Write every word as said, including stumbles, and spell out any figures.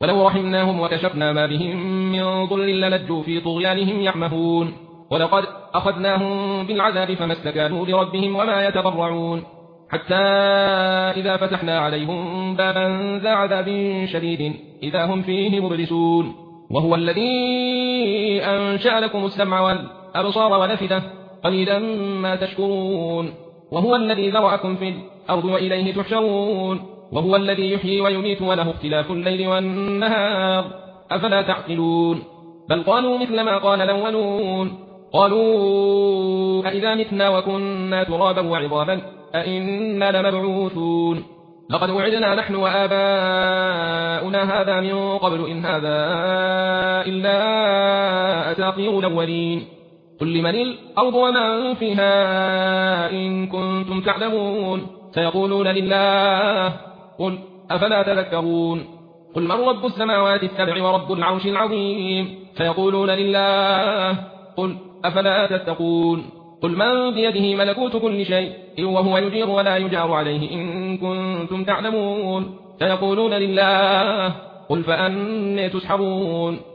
ولو رحمناهم وكشفنا ما بهم من ضر للجوا في طغيانهم يعمهون ولقد أخذناهم بالعذاب فما استكانوا لربهم وما يتضرعون حتى إذا فتحنا عليهم بابا ذا عذاب شديد إذا هم فيه مبلسون وهو الذي أنشأ لكم السمع والأبصار والأفئدة قليلا ما تشكرون وهو الذي ذرأكم في الأرض وإليه تحشرون وهو الذي يحيي ويميت وله اختلاف الليل والنهار أفلا تعقلون بل قالوا مثل ما قال الأولون قالوا أئذا متنا وكنا ترابا وعظاما أئنا لمبعوثون لقد وعدنا نحن وآباؤنا هذا من قبل إن هذا إلا أساطير الأولين قل لمن الأرض ومن فيها إن كنتم تعلمون سيقولون لله قل أفلا تذكرون قل من رب السماوات السبع ورب العرش العظيم سيقولون لله قل أفلا تتقون قل من بيده ملكوت كل شيء وهو يجير ولا يجار عليه إن كنتم تعلمون سيقولون لله قل فأنى تسحرون